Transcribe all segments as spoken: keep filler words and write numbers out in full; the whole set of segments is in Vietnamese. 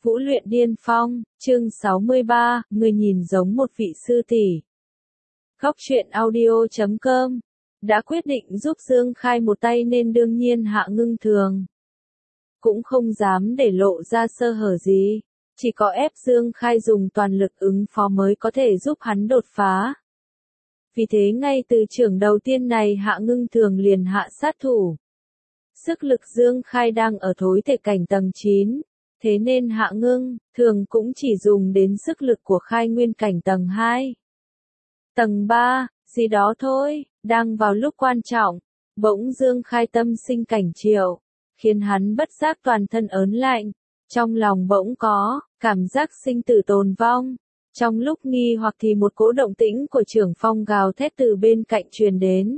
Vũ luyện điên phong, chương sáu mươi ba, người nhìn giống một vị sư tỷ. Góc truyện audio chấm com đã quyết định giúp Dương Khai một tay nên đương nhiên Hạ Ngưng Thường cũng không dám để lộ ra sơ hở gì, chỉ có ép Dương Khai dùng toàn lực ứng phó mới có thể giúp hắn đột phá. Vì thế ngay từ chưởng đầu tiên này Hạ Ngưng Thường liền hạ sát thủ. Sức lực Dương Khai đang ở thối thể cảnh tầng chín, thế nên Hạ Ngưng Thường cũng chỉ dùng đến sức lực của khai nguyên cảnh tầng hai. Tầng ba, gì đó thôi, đang vào lúc quan trọng, bỗng Dương Khai tâm sinh cảnh triệu, khiến hắn bất giác toàn thân ớn lạnh, trong lòng bỗng có cảm giác sinh tử tồn vong. Trong lúc nghi hoặc thì một cỗ động tĩnh của trưởng phong gào thét từ bên cạnh truyền đến.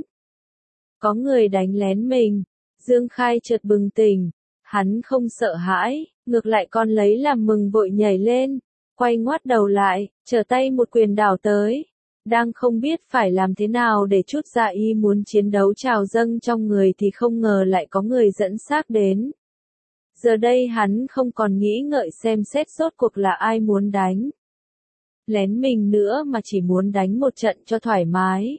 Có người đánh lén mình. Dương Khai chợt bừng tỉnh, hắn không sợ hãi, ngược lại còn lấy làm mừng vội nhảy lên, quay ngoắt đầu lại, trở tay một quyền đảo tới. Đang không biết phải làm thế nào để chút dạ y muốn chiến đấu trào dâng trong người thì không ngờ lại có người dẫn xác đến. Giờ đây hắn không còn nghĩ ngợi xem xét rốt cuộc là ai muốn đánh lén mình nữa mà chỉ muốn đánh một trận cho thoải mái.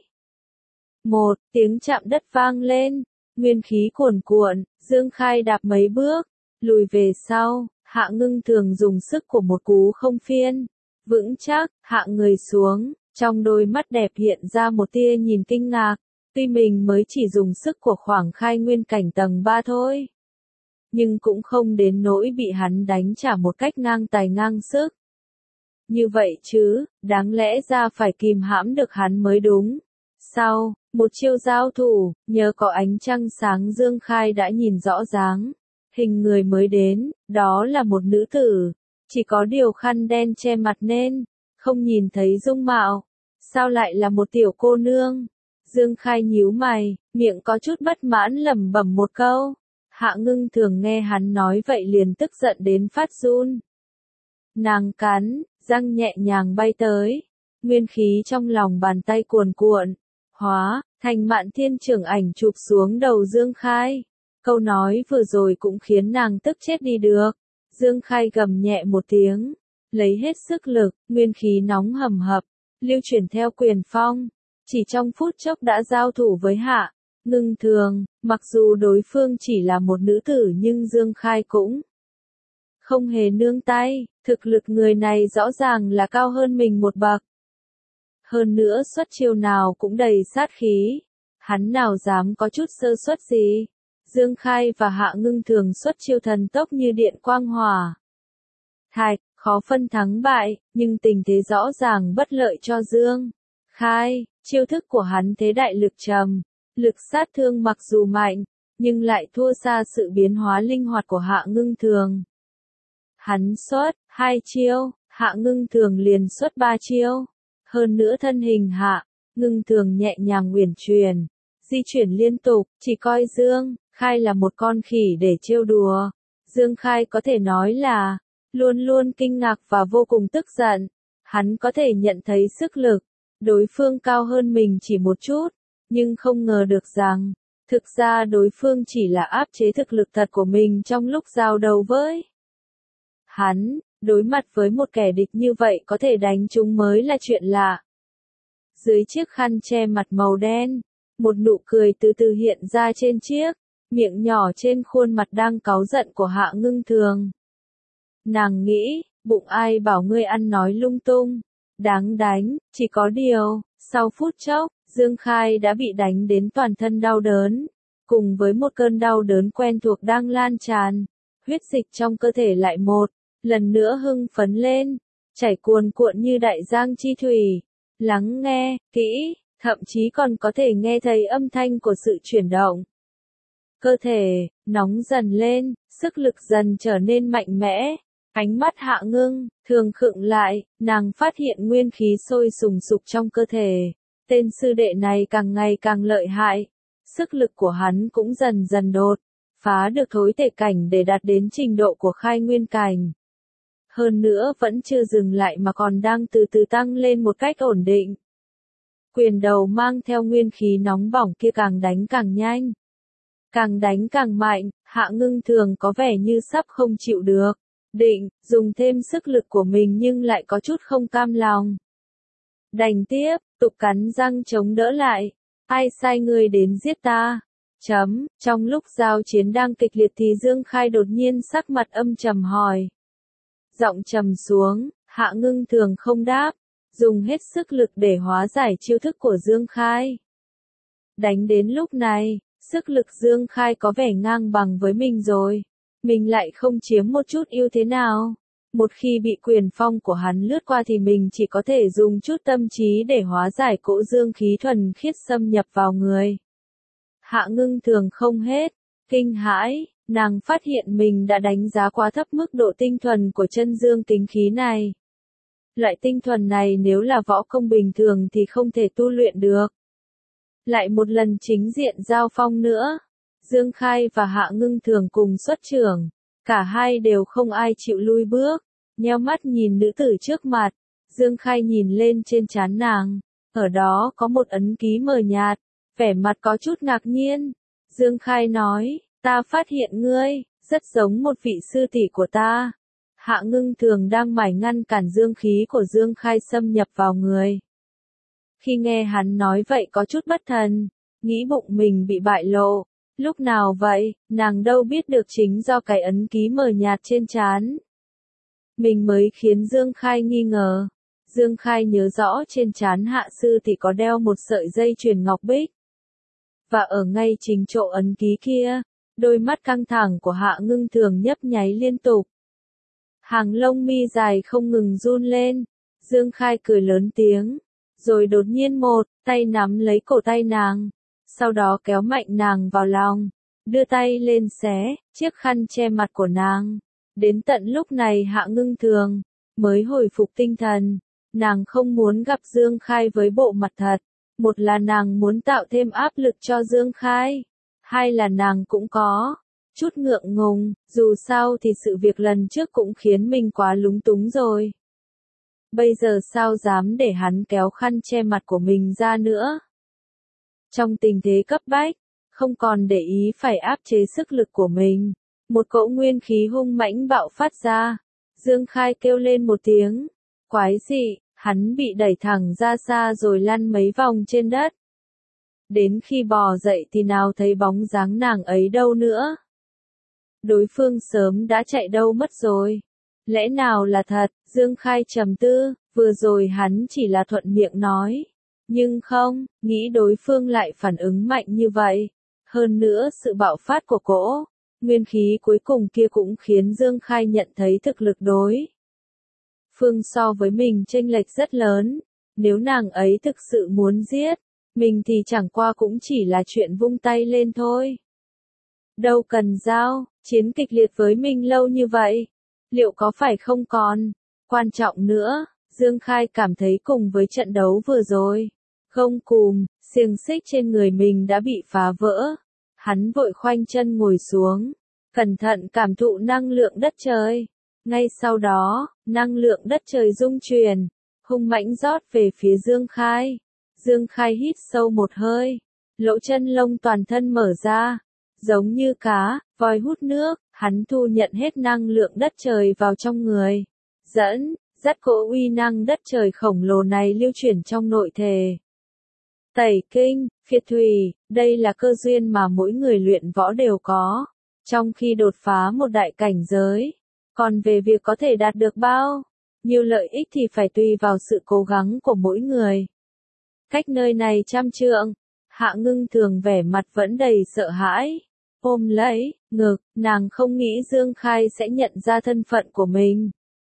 Một tiếng chạm đất vang lên, nguyên khí cuồn cuộn, Dương Khai đạp mấy bước, lùi về sau, Hạ Ngưng Thường dùng sức của một cú không phiên, vững chắc, hạ người xuống, trong đôi mắt đẹp hiện ra một tia nhìn kinh ngạc, tuy mình mới chỉ dùng sức của khoảng khai nguyên cảnh tầng ba thôi, nhưng cũng không đến nỗi bị hắn đánh trả một cách ngang tài ngang sức. Như vậy chứ, đáng lẽ ra phải kìm hãm được hắn mới đúng. Sau một chiêu giao thủ, nhờ có ánh trăng sáng Dương Khai đã nhìn rõ dáng hình người mới đến, đó là một nữ tử, chỉ có điều khăn đen che mặt nên không nhìn thấy dung mạo. Sao lại là một tiểu cô nương? Dương Khai nhíu mày, miệng có chút bất mãn lẩm bẩm một câu. Hạ Ngưng Thường nghe hắn nói vậy liền tức giận đến phát run. Nàng cắn răng nhẹ nhàng bay tới, nguyên khí trong lòng bàn tay cuồn cuộn, hóa thành Mạn Thiên Trường Ảnh chụp xuống đầu Dương Khai. Câu nói vừa rồi cũng khiến nàng tức chết đi được. Dương Khai gầm nhẹ một tiếng, lấy hết sức lực, nguyên khí nóng hầm hập, lưu chuyển theo quyền phong, chỉ trong phút chốc đã giao thủ với Hạ Ngưng Thường. Mặc dù đối phương chỉ là một nữ tử nhưng Dương Khai cũng không hề nương tay, thực lực người này rõ ràng là cao hơn mình một bậc. Hơn nữa xuất chiêu nào cũng đầy sát khí, hắn nào dám có chút sơ suất gì. Dương Khai và Hạ Ngưng Thường xuất chiêu thần tốc như điện quang hỏa thạch, khó phân thắng bại, nhưng tình thế rõ ràng bất lợi cho Dương Khai. Chiêu thức của hắn thế đại lực trầm, lực sát thương mặc dù mạnh, nhưng lại thua xa sự biến hóa linh hoạt của Hạ Ngưng Thường. Hắn xuất hai chiêu, Hạ Ngưng Thường liền xuất ba chiêu. Hơn nữa thân hình Hạ Ngưng Thường nhẹ nhàng uyển chuyển, di chuyển liên tục, chỉ coi Dương Khai là một con khỉ để trêu đùa. Dương Khai có thể nói là luôn luôn kinh ngạc và vô cùng tức giận. Hắn có thể nhận thấy sức lực đối phương cao hơn mình chỉ một chút, nhưng không ngờ được rằng thực ra đối phương chỉ là áp chế thực lực thật của mình trong lúc giao đấu với hắn. Đối mặt với một kẻ địch như vậy có thể đánh chúng mới là chuyện lạ. Dưới chiếc khăn che mặt màu đen, một nụ cười từ từ hiện ra trên chiếc miệng nhỏ trên khuôn mặt đang cáu giận của Hạ Ngưng Thường. Nàng nghĩ, bụng ai bảo ngươi ăn nói lung tung, đáng đánh, chỉ có điều, sau phút chốc, Dương Khai đã bị đánh đến toàn thân đau đớn, cùng với một cơn đau đớn quen thuộc đang lan tràn, huyết dịch trong cơ thể lại một lần nữa hưng phấn lên, chảy cuồn cuộn như đại giang chi thủy. Lắng nghe kỹ, thậm chí còn có thể nghe thấy âm thanh của sự chuyển động. Cơ thể nóng dần lên, sức lực dần trở nên mạnh mẽ. Ánh mắt Hạ Ngưng Thường khựng lại, nàng phát hiện nguyên khí sôi sùng sục trong cơ thể. Tên sư đệ này càng ngày càng lợi hại. Sức lực của hắn cũng dần dần đột phá được thối thể cảnh để đạt đến trình độ của khai nguyên cảnh. Hơn nữa vẫn chưa dừng lại mà còn đang từ từ tăng lên một cách ổn định. Quyền đầu mang theo nguyên khí nóng bỏng kia càng đánh càng nhanh, càng đánh càng mạnh. Hạ Ngưng Thường có vẻ như sắp không chịu được. định, dùng thêm sức lực của mình nhưng lại có chút không cam lòng. Đành tiếp, tục cắn răng chống đỡ lại. Ai sai ngươi đến giết ta? Chấm, trong lúc giao chiến đang kịch liệt thì Dương Khai đột nhiên sắc mặt âm trầm hỏi. Giọng trầm xuống, Hạ Ngưng Thường không đáp, dùng hết sức lực để hóa giải chiêu thức của Dương Khai. Đánh đến lúc này, sức lực Dương Khai có vẻ ngang bằng với mình rồi. Mình lại không chiếm một chút ưu thế nào. Một khi bị quyền phong của hắn lướt qua thì mình chỉ có thể dùng chút tâm trí để hóa giải cỗ dương khí thuần khiết xâm nhập vào người. Hạ Ngưng Thường không hết, kinh hãi, nàng phát hiện mình đã đánh giá quá thấp mức độ tinh thuần của chân dương tính khí này. Loại tinh thuần này nếu là võ công bình thường thì không thể tu luyện được. Lại một lần chính diện giao phong nữa, Dương Khai và Hạ Ngưng Thường cùng xuất trưởng, cả hai đều không ai chịu lui bước, nheo mắt nhìn nữ tử trước mặt. Dương Khai nhìn lên trên trán nàng, ở đó có một ấn ký mờ nhạt, vẻ mặt có chút ngạc nhiên. Dương Khai nói, ta phát hiện ngươi, rất giống một vị sư tỷ của ta. Hạ Ngưng Thường đang mải ngăn cản dương khí của Dương Khai xâm nhập vào người. Khi nghe hắn nói vậy có chút bất thần, nghĩ bụng mình bị bại lộ. Lúc nào vậy, nàng đâu biết được chính do cái ấn ký mờ nhạt trên trán. Mình mới khiến Dương Khai nghi ngờ. Dương Khai nhớ rõ trên trán hạ sư tỷ có đeo một sợi dây chuyền ngọc bích. Và ở ngay chính chỗ ấn ký kia, đôi mắt căng thẳng của Hạ Ngưng Thường nhấp nháy liên tục. Hàng lông mi dài không ngừng run lên. Dương Khai cười lớn tiếng, rồi đột nhiên một tay nắm lấy cổ tay nàng, sau đó kéo mạnh nàng vào lòng, đưa tay lên xé chiếc khăn che mặt của nàng. Đến tận lúc này Hạ Ngưng Thường mới hồi phục tinh thần, nàng không muốn gặp Dương Khai với bộ mặt thật. Một là nàng muốn tạo thêm áp lực cho Dương Khai, hai là nàng cũng có chút ngượng ngùng, dù sao thì sự việc lần trước cũng khiến mình quá lúng túng rồi. Bây giờ sao dám để hắn kéo khăn che mặt của mình ra nữa. Trong tình thế cấp bách, không còn để ý phải áp chế sức lực của mình, một cỗ nguyên khí hung mãnh bạo phát ra. Dương Khai kêu lên một tiếng quái dị, hắn bị đẩy thẳng ra xa rồi lăn mấy vòng trên đất. Đến khi bò dậy thì nào thấy bóng dáng nàng ấy đâu nữa. Đối phương sớm đã chạy đâu mất rồi. Lẽ nào là thật? Dương Khai trầm tư, vừa rồi hắn chỉ là thuận miệng nói. Nhưng không, nghĩ đối phương lại phản ứng mạnh như vậy. Hơn nữa sự bạo phát của cỗ nguyên khí cuối cùng kia cũng khiến Dương Khai nhận thấy thực lực đối phương so với mình chênh lệch rất lớn. Nếu nàng ấy thực sự muốn giết mình thì chẳng qua cũng chỉ là chuyện vung tay lên thôi. Đâu cần giao, chiến kịch liệt với mình lâu như vậy, liệu có phải không còn quan trọng nữa? Dương Khai cảm thấy cùng với trận đấu vừa rồi, không cùm, xiềng xích trên người mình đã bị phá vỡ. Hắn vội khoanh chân ngồi xuống, cẩn thận cảm thụ năng lượng đất trời. Ngay sau đó, năng lượng đất trời rung chuyển, hung mãnh rót về phía Dương Khai. Dương Khai hít sâu một hơi, lỗ chân lông toàn thân mở ra, giống như cá, voi hút nước, hắn thu nhận hết năng lượng đất trời vào trong người. Dẫn, dắt cỗ uy năng đất trời khổng lồ này lưu chuyển trong nội thể. Tẩy kinh, phiệt thủy, đây là cơ duyên mà mỗi người luyện võ đều có, trong khi đột phá một đại cảnh giới. Còn về việc có thể đạt được bao nhiêu lợi ích thì phải tùy vào sự cố gắng của mỗi người. Cách nơi này trăm trượng, Hạ Ngưng Thường vẻ mặt vẫn đầy sợ hãi, ôm lấy ngực, nàng không nghĩ Dương Khai sẽ nhận ra thân phận của mình.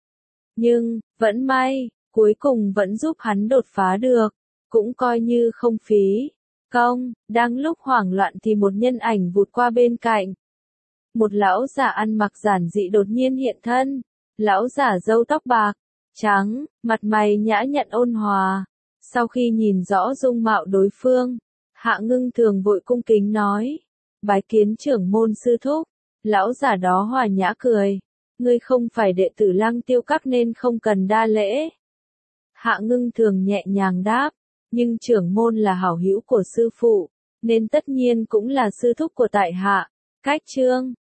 Nhưng, vẫn may, cuối cùng vẫn giúp hắn đột phá được, cũng coi như không phí công. Đang lúc hoảng loạn thì một nhân ảnh vụt qua bên cạnh. Một lão giả ăn mặc giản dị đột nhiên hiện thân. Lão giả râu tóc bạc, trắng, mặt mày nhã nhặn ôn hòa. Sau khi nhìn rõ dung mạo đối phương, Hạ Ngưng Thường vội cung kính nói, bái kiến trưởng môn sư thúc. Lão giả đó hòa nhã cười, ngươi không phải đệ tử Lăng Tiêu Các nên không cần đa lễ. Hạ Ngưng Thường nhẹ nhàng đáp, nhưng trưởng môn là hảo hữu của sư phụ, nên tất nhiên cũng là sư thúc của tại hạ. Cách chương